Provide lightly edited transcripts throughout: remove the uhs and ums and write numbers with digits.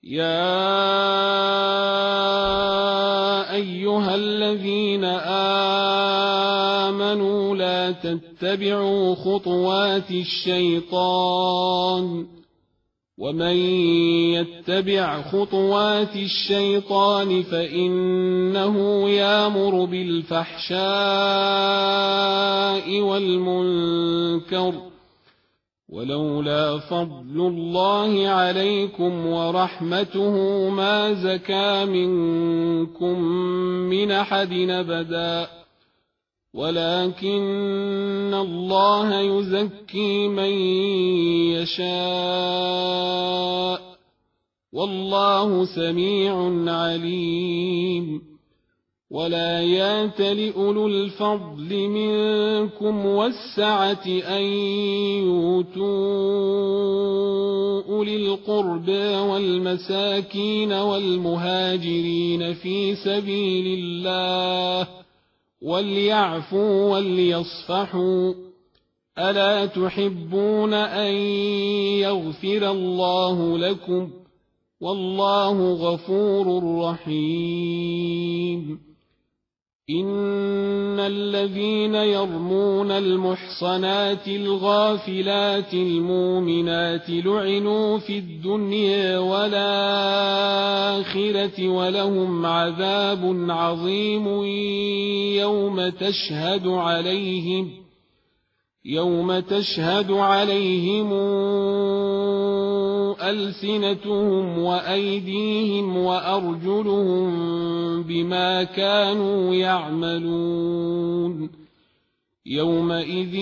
يا أيها الذين آمنوا لا تتبعوا خطوات الشيطان ومن يتبع خطوات الشيطان فإنه يأمر بالفحشاء والمنكر ولولا فضل الله عليكم ورحمته ما زكى منكم من أحد أبدا ولكن الله يزكي من يشاء والله سميع عليم ولا يأتل أولو الفضل منكم والسعة أن يؤتوا أولي القربى والمساكين والمهاجرين في سبيل الله وليعفوا وليصفحوا ألا تحبون أن يغفر الله لكم والله غفور رحيم إن الذين يرمون المحصنات الغافلات المؤمنات لعنوا في الدنيا والآخرة ولهم عذاب عظيم يوم تشهد عليهم ألسنتهم وأيديهم وأرجلهم بما كانوا يعملون يومئذ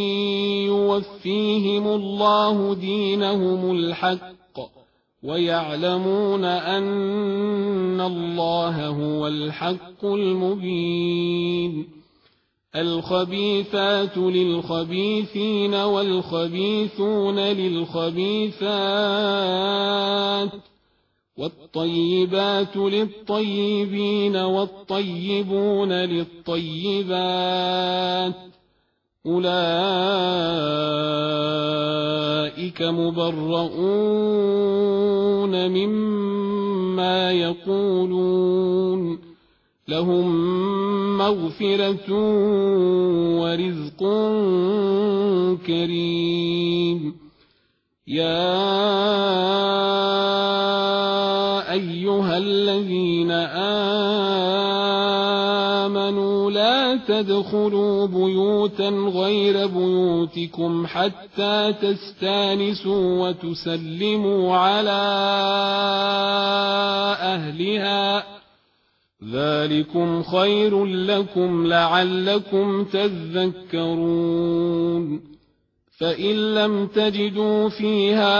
يوفيهم الله دينهم الحق ويعلمون أن الله هو الحق المبين الخبيثات للخبيثين والخبيثون للخبيثات والطيبات للطيبين والطيبون للطيبات أولئك مبرؤون مما يقولون لهم مغفرة ورزق كريم يا أيها الذين آمنوا لا تدخلوا بيوتا غير بيوتكم حتى تستانسوا وتسلموا على أهلها ذلكم خير لكم لعلكم تذكرون فإن لم تجدوا فيها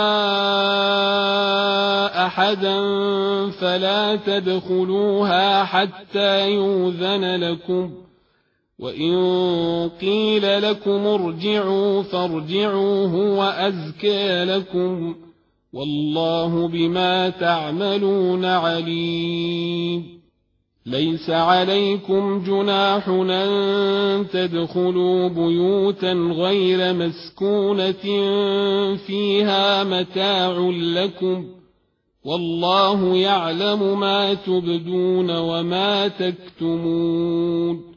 أحدا فلا تدخلوها حتى يؤذن لكم وإن قيل لكم ارجعوا فارجعوا هو أزكى لكم والله بما تعملون عليم ليس عليكم جناح أن تدخلوا بيوتا غير مسكونة فيها متاع لكم والله يعلم ما تبدون وما تكتمون